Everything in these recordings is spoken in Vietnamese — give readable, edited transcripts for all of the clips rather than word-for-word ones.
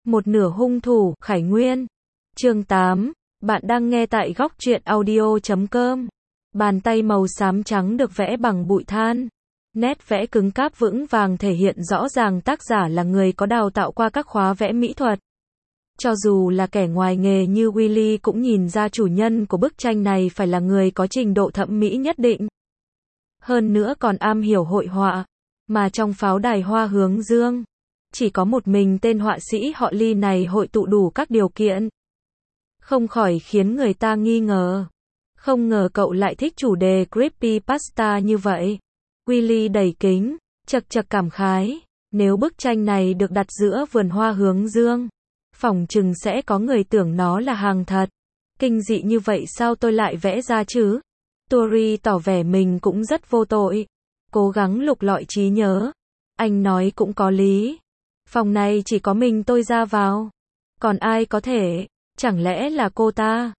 Một nửa hung thủ, Khải Nguyên. Chương 8. Bạn đang nghe tại góc truyện audio.com. Bàn tay màu xám trắng được vẽ bằng bụi than. Nét vẽ cứng cáp vững vàng thể hiện rõ ràng tác giả là người có đào tạo qua các khóa vẽ mỹ thuật. Cho dù là kẻ ngoài nghề như Willy cũng nhìn ra chủ nhân của bức tranh này phải là người có trình độ thẩm mỹ nhất định. Hơn nữa còn am hiểu hội họa. Mà trong pháo đài hoa hướng dương, chỉ có một mình tên họa sĩ họ Ly này hội tụ đủ các điều kiện. Không khỏi khiến người ta nghi ngờ. Không ngờ cậu lại thích chủ đề creepypasta như vậy. Willy đẩy kính, chật chật cảm khái. Nếu bức tranh này được đặt giữa vườn hoa hướng dương, phỏng chừng sẽ có người tưởng nó là hàng thật. Kinh dị như vậy sao tôi lại vẽ ra chứ? Tori tỏ vẻ mình cũng rất vô tội. Cố gắng lục lọi trí nhớ. Anh nói cũng có lý. Phòng này chỉ có mình tôi ra vào. Còn ai có thể? Chẳng lẽ là cô ta?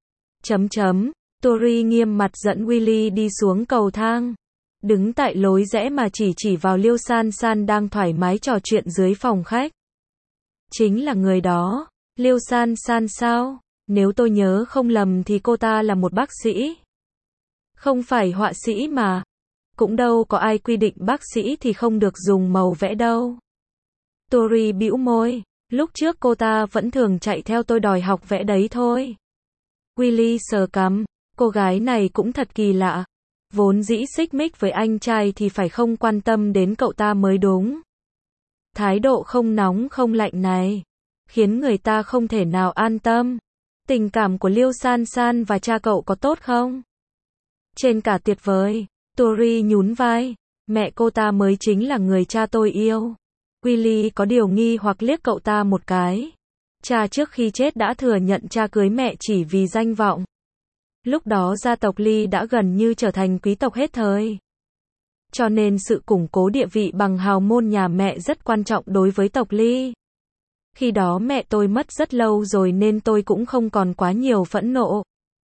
Tori nghiêm mặt dẫn Willy đi xuống cầu thang. Đứng tại lối rẽ mà chỉ vào Liêu San San đang thoải mái trò chuyện dưới phòng khách. Chính là người đó. Liêu San San sao? Nếu tôi nhớ không lầm thì cô ta là một bác sĩ. Không phải họa sĩ mà. Cũng đâu có ai quy định bác sĩ thì không được dùng màu vẽ đâu. Tori bĩu môi. Lúc trước cô ta vẫn thường chạy theo tôi đòi học vẽ đấy thôi. Willy sờ cằm. Cô gái này cũng thật kỳ lạ. Vốn dĩ xích mích với anh trai thì phải không quan tâm đến cậu ta mới đúng. Thái độ không nóng không lạnh này khiến người ta không thể nào an tâm. Tình cảm của Liêu San San và cha cậu có tốt không? Trên cả tuyệt vời. Tori nhún vai. Mẹ cô ta mới chính là người cha tôi yêu. Willy có điều nghi hoặc liếc cậu ta một cái. Cha trước khi chết đã thừa nhận cha cưới mẹ chỉ vì danh vọng. Lúc đó gia tộc Ly đã gần như trở thành quý tộc hết thời. Cho nên sự củng cố địa vị bằng hào môn nhà mẹ rất quan trọng đối với tộc Ly. Khi đó mẹ tôi mất rất lâu rồi nên tôi cũng không còn quá nhiều phẫn nộ.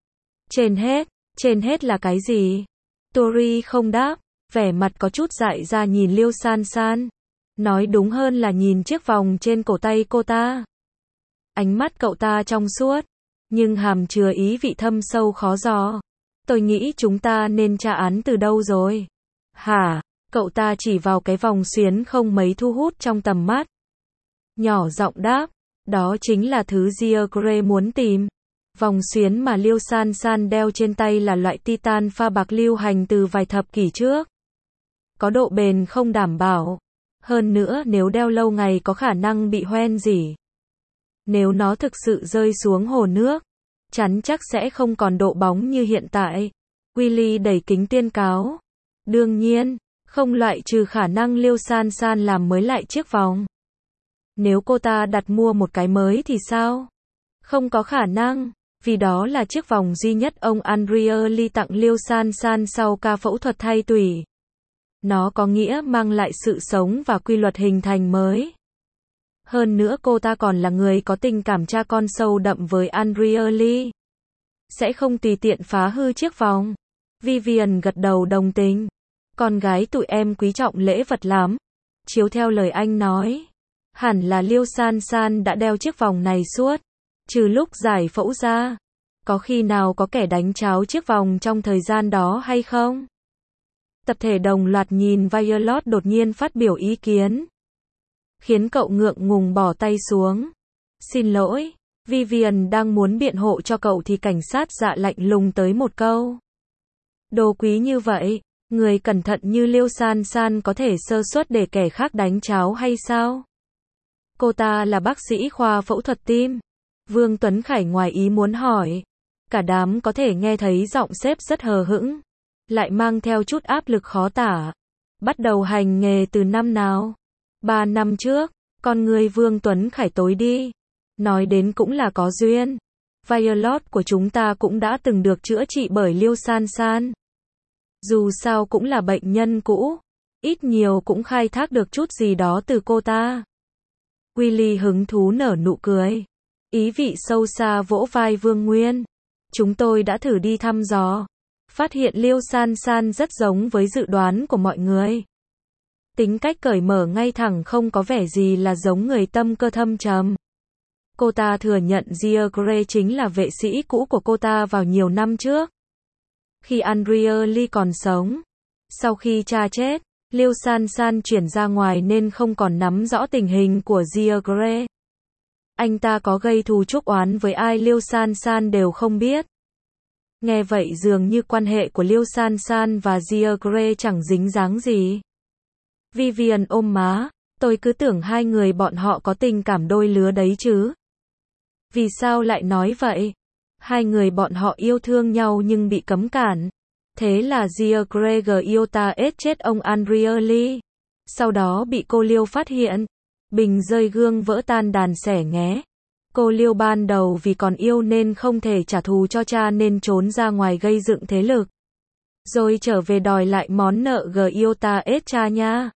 Trên hết là cái gì? Tori không đáp, vẻ mặt có chút dại ra nhìn Liêu San San. Nói đúng hơn là nhìn chiếc vòng trên cổ tay cô ta. Ánh mắt cậu ta trong suốt, nhưng hàm chứa ý vị thâm sâu khó dò. Tôi nghĩ chúng ta nên tra án từ đâu rồi? Hả? Cậu ta chỉ vào cái vòng xuyến không mấy thu hút trong tầm mắt. Nhỏ giọng đáp, đó chính là thứ Giegre muốn tìm. Vòng xuyến mà Liêu San San đeo trên tay là loại titan pha bạc lưu hành từ vài thập kỷ trước. Có độ bền không đảm bảo. Hơn nữa nếu đeo lâu ngày có khả năng bị hoen rỉ. Nếu nó thực sự rơi xuống hồ nước, chắn chắc sẽ không còn độ bóng như hiện tại. Willy đẩy kính tiên cáo. Đương nhiên, không loại trừ khả năng Liêu San San làm mới lại chiếc vòng. Nếu cô ta đặt mua một cái mới thì sao? Không có khả năng, vì đó là chiếc vòng duy nhất ông Andrioli tặng Liêu San San sau ca phẫu thuật thay tủy. Nó có nghĩa mang lại sự sống và quy luật hình thành mới. Hơn nữa cô ta còn là người có tình cảm cha con sâu đậm với Andrioli. Sẽ không tùy tiện phá hư chiếc vòng. Vivian gật đầu đồng tình. Con gái tụi em quý trọng lễ vật lắm. Chiếu theo lời anh nói, hẳn là Liêu San San đã đeo chiếc vòng này suốt, trừ lúc giải phẫu ra. Có khi nào có kẻ đánh tráo chiếc vòng trong thời gian đó hay không? Tập thể đồng loạt nhìn Violet đột nhiên phát biểu ý kiến, khiến cậu ngượng ngùng bỏ tay xuống. Xin lỗi, Vivian đang muốn biện hộ cho cậu thì cảnh sát dạ lạnh lùng tới một câu. Đồ quý như vậy, người cẩn thận như Liêu San San có thể sơ suất để kẻ khác đánh tráo hay sao? Cô ta là bác sĩ khoa phẫu thuật tim. Vương Tuấn Khải ngoài ý muốn hỏi. Cả đám có thể nghe thấy giọng sếp rất hờ hững, lại mang theo chút áp lực khó tả. Bắt đầu hành nghề từ năm nào? 3 năm trước. Con người Vương Tuấn Khải tối đi. Nói đến cũng là có duyên. Violet của chúng ta cũng đã từng được chữa trị bởi Liêu San San. Dù sao cũng là bệnh nhân cũ, ít nhiều cũng khai thác được chút gì đó từ cô ta. Willy hứng thú nở nụ cười. Ý vị sâu xa vỗ vai Vương Nguyên. Chúng tôi đã thử đi thăm dò. Phát hiện Liêu San San rất giống với dự đoán của mọi người. Tính cách cởi mở ngay thẳng không có vẻ gì là giống người tâm cơ thâm trầm. Cô ta thừa nhận Gia Grey chính là vệ sĩ cũ của cô ta vào nhiều năm trước. Khi Andrea Lee còn sống. Sau khi cha chết, Liêu San San chuyển ra ngoài nên không còn nắm rõ tình hình của Gia Grey. Anh ta có gây thù chuốc oán với ai Liêu San San đều không biết. Nghe vậy dường như quan hệ của Liêu San San và Gia Grey chẳng dính dáng gì. Vivian ôm má, tôi cứ tưởng hai người bọn họ có tình cảm đôi lứa đấy chứ. Vì sao lại nói vậy? Hai người bọn họ yêu thương nhau nhưng bị cấm cản. Thế là Gia Grey Iota chết ông Andrea Lee. Sau đó bị cô Liêu phát hiện. Bình rơi gương vỡ tan đàn xẻ nghé. Cô Liêu ban đầu vì còn yêu nên không thể trả thù cho cha nên trốn ra ngoài gây dựng thế lực. Rồi trở về đòi lại món nợ Iota cha nha.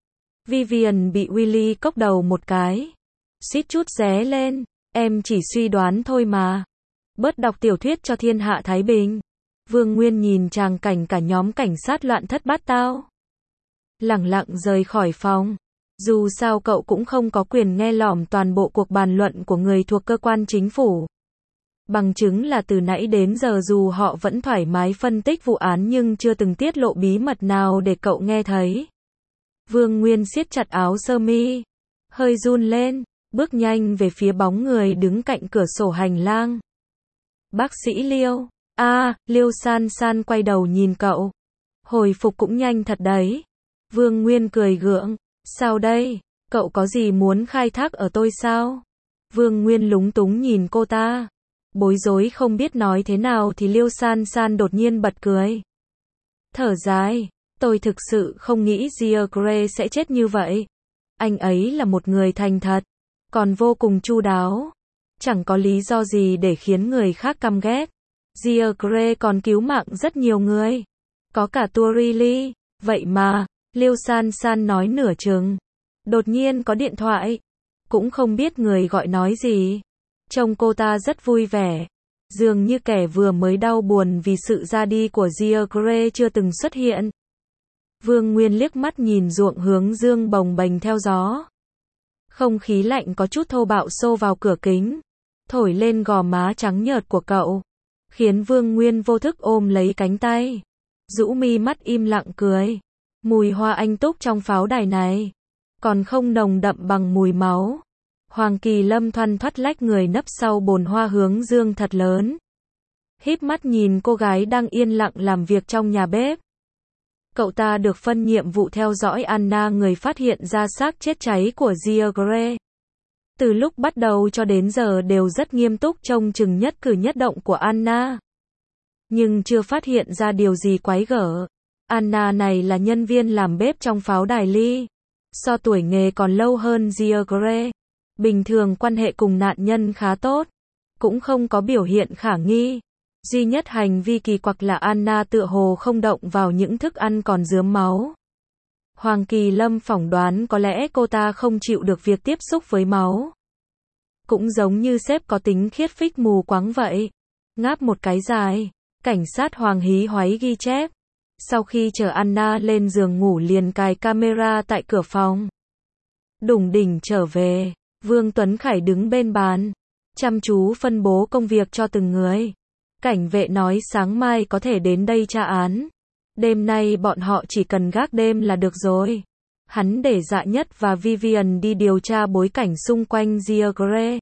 Vivian bị Willy cốc đầu một cái. Suýt chút ré lên. Em chỉ suy đoán thôi mà. Bớt đọc tiểu thuyết cho thiên hạ thái bình. Vương Nguyên nhìn tràng cảnh cả nhóm cảnh sát loạn thất bát tao. Lẳng lặng rời khỏi phòng. Dù sao cậu cũng không có quyền nghe lỏm toàn bộ cuộc bàn luận của người thuộc cơ quan chính phủ. Bằng chứng là từ nãy đến giờ dù họ vẫn thoải mái phân tích vụ án nhưng chưa từng tiết lộ bí mật nào để cậu nghe thấy. Vương Nguyên siết chặt áo sơ mi, hơi run lên, bước nhanh về phía bóng người đứng cạnh cửa sổ hành lang. Bác sĩ Liêu. Liêu San San quay đầu nhìn cậu. Hồi phục cũng nhanh thật đấy. Vương Nguyên cười gượng. Sao đây? Cậu có gì muốn khai thác ở tôi sao? Vương Nguyên lúng túng nhìn cô ta. Bối rối không biết nói thế nào thì Liêu San San đột nhiên bật cười. Thở dài. Tôi thực sự không nghĩ Gia Grey sẽ chết như vậy. Anh ấy là một người thành thật. Còn vô cùng chu đáo. Chẳng có lý do gì để khiến người khác căm ghét. Gia Grey còn cứu mạng rất nhiều người. Có cả Tori Lee. Vậy mà, Liêu San San nói nửa chừng. Đột nhiên có điện thoại. Cũng không biết người gọi nói gì. Trông cô ta rất vui vẻ. Dường như kẻ vừa mới đau buồn vì sự ra đi của Gia Grey chưa từng xuất hiện. Vương Nguyên liếc mắt nhìn ruộng hướng dương bồng bềnh theo gió. Không khí lạnh có chút thô bạo xô vào cửa kính. Thổi lên gò má trắng nhợt của cậu. Khiến Vương Nguyên vô thức ôm lấy cánh tay. Rũ mi mắt im lặng cười. Mùi hoa anh túc trong pháo đài này. Còn không nồng đậm bằng mùi máu. Hoàng Kỳ Lâm thoăn thoắt lách người nấp sau bồn hoa hướng dương thật lớn. Híp mắt nhìn cô gái đang yên lặng làm việc trong nhà bếp. Cậu ta được phân nhiệm vụ theo dõi Anna người phát hiện ra xác chết cháy của Gia Grey. Từ lúc bắt đầu cho đến giờ đều rất nghiêm túc trông chừng nhất cử nhất động của Anna. Nhưng chưa phát hiện ra điều gì quái gở. Anna này là nhân viên làm bếp trong pháo đài Lee. So tuổi nghề còn lâu hơn Gia Grey. Bình thường quan hệ cùng nạn nhân khá tốt. Cũng không có biểu hiện khả nghi. Duy nhất hành vi kỳ quặc là Anna tựa hồ không động vào những thức ăn còn rướm máu. Hoàng Kỳ Lâm phỏng đoán có lẽ cô ta không chịu được việc tiếp xúc với máu. Cũng giống như sếp có tính khiết phích mù quáng vậy. Ngáp một cái dài. Cảnh sát Hoàng hí hoáy ghi chép. Sau khi chở Anna lên giường ngủ liền cài camera tại cửa phòng. Đủng đỉnh trở về. Vương Tuấn Khải đứng bên bàn. Chăm chú phân bố công việc cho từng người. Cảnh vệ nói sáng mai có thể đến đây tra án. Đêm nay bọn họ chỉ cần gác đêm là được rồi. Hắn để Dạ Nhất và Vivian đi điều tra bối cảnh xung quanh Gia Grey.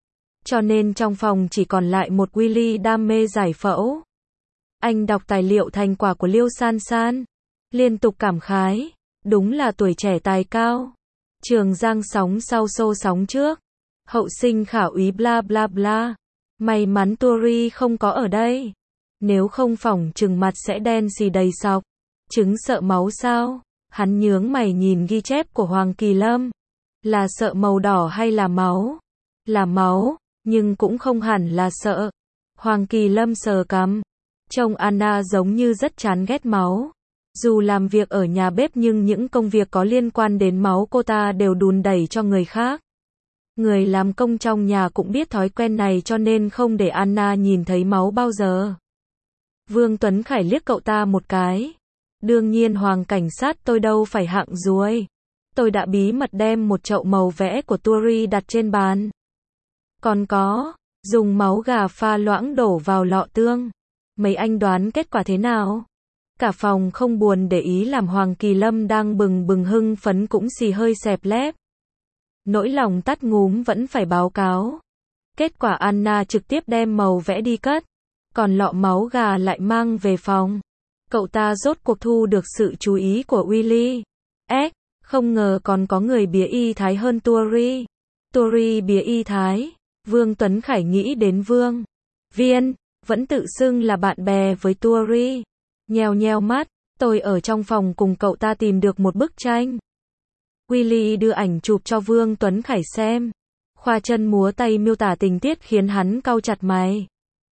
Cho nên trong phòng chỉ còn lại một Willy đam mê giải phẫu. Anh đọc tài liệu thành quả của Liêu San San. Liên tục cảm khái. Đúng là tuổi trẻ tài cao. Trường giang sóng sau xô sóng trước. Hậu sinh khả úy bla bla bla. May mắn Tori không có ở đây. Nếu không phỏng chừng mặt sẽ đen xì đầy sọc. Chứng sợ máu sao? Hắn nhướng mày nhìn ghi chép của Hoàng Kỳ Lâm. Là sợ màu đỏ hay là máu? Là máu, nhưng cũng không hẳn là sợ. Hoàng Kỳ Lâm sờ cằm. Trông Anna giống như rất chán ghét máu. Dù làm việc ở nhà bếp nhưng những công việc có liên quan đến máu cô ta đều đùn đẩy cho người khác. Người làm công trong nhà cũng biết thói quen này cho nên không để Anna nhìn thấy máu bao giờ. Vương Tuấn Khải liếc cậu ta một cái. Đương nhiên Hoàng cảnh sát tôi đâu phải hạng ruồi. Tôi đã bí mật đem một chậu màu vẽ của Tori đặt trên bàn. Còn có, dùng máu gà pha loãng đổ vào lọ tương. Mấy anh đoán kết quả thế nào? Cả phòng không buồn để ý làm Hoàng Kỳ Lâm đang bừng bừng hưng phấn cũng xì hơi xẹp lép. Nỗi lòng tắt ngúm vẫn phải báo cáo. Kết quả Anna trực tiếp đem màu vẽ đi cất, còn lọ máu gà lại mang về phòng. Cậu ta rốt cuộc thu được sự chú ý của Willy. Không ngờ còn có người bía y thái hơn Tory. Tory bía y thái. Vương Tuấn Khải nghĩ đến Vương Viên, vẫn tự xưng là bạn bè với Tory. Nheo nheo mắt, tôi ở trong phòng cùng cậu ta tìm được một bức tranh. Willy đưa ảnh chụp cho Vương Tuấn Khải xem. Khoa chân múa tay miêu tả tình tiết khiến hắn cau chặt mày.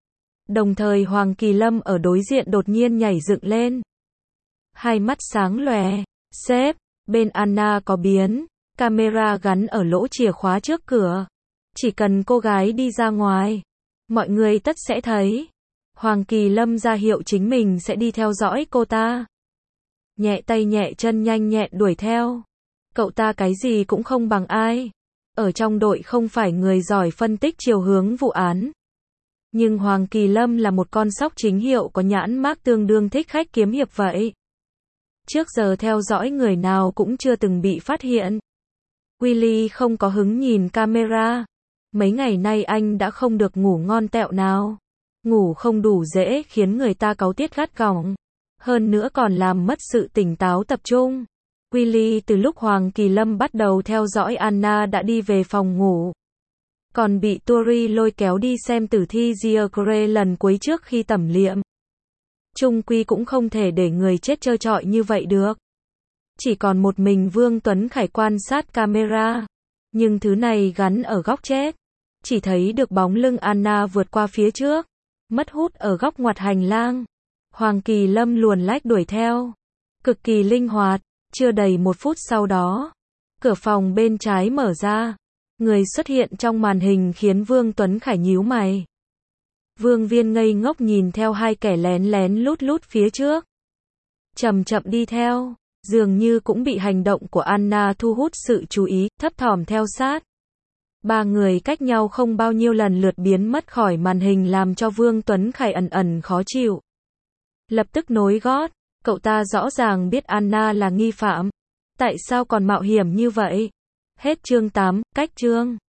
Đồng thời Hoàng Kỳ Lâm ở đối diện đột nhiên nhảy dựng lên. Hai mắt sáng lòe. Sếp, bên Anna có biến. Camera gắn ở lỗ chìa khóa trước cửa. Chỉ cần cô gái đi ra ngoài, mọi người tất sẽ thấy. Hoàng Kỳ Lâm ra hiệu chính mình sẽ đi theo dõi cô ta. Nhẹ tay nhẹ chân nhanh nhẹn đuổi theo. Cậu ta cái gì cũng không bằng ai. Ở trong đội không phải người giỏi phân tích chiều hướng vụ án. Nhưng Hoàng Kỳ Lâm là một con sóc chính hiệu có nhãn mác tương đương thích khách kiếm hiệp vậy. Trước giờ theo dõi người nào cũng chưa từng bị phát hiện. Willy không có hứng nhìn camera. Mấy ngày nay anh đã không được ngủ ngon tẹo nào. Ngủ không đủ dễ khiến người ta cáu tiết gắt gỏng. Hơn nữa còn làm mất sự tỉnh táo tập trung. Willy từ lúc Hoàng Kỳ Lâm bắt đầu theo dõi Anna đã đi về phòng ngủ. Còn bị Tory lôi kéo đi xem tử thi Giacre lần cuối trước khi tẩm liệm. Chung quy cũng không thể để người chết trơ trọi như vậy được. Chỉ còn một mình Vương Tuấn Khải quan sát camera. Nhưng thứ này gắn ở góc chết. Chỉ thấy được bóng lưng Anna vượt qua phía trước. Mất hút ở góc ngoặt hành lang. Hoàng Kỳ Lâm luồn lách đuổi theo. Cực kỳ linh hoạt. Chưa đầy 1 phút sau đó, cửa phòng bên trái mở ra. Người xuất hiện trong màn hình khiến Vương Tuấn Khải nhíu mày. Vương Viên ngây ngốc nhìn theo hai kẻ lén lén lút lút phía trước. Chậm chậm đi theo, dường như cũng bị hành động của Anna thu hút sự chú ý, thấp thỏm theo sát. Ba người cách nhau không bao nhiêu lần lượt biến mất khỏi màn hình làm cho Vương Tuấn Khải ẩn ẩn khó chịu. Lập tức nối gót. Cậu ta rõ ràng biết Anna là nghi phạm. Tại sao còn mạo hiểm như vậy? Hết chương 8, cách chương.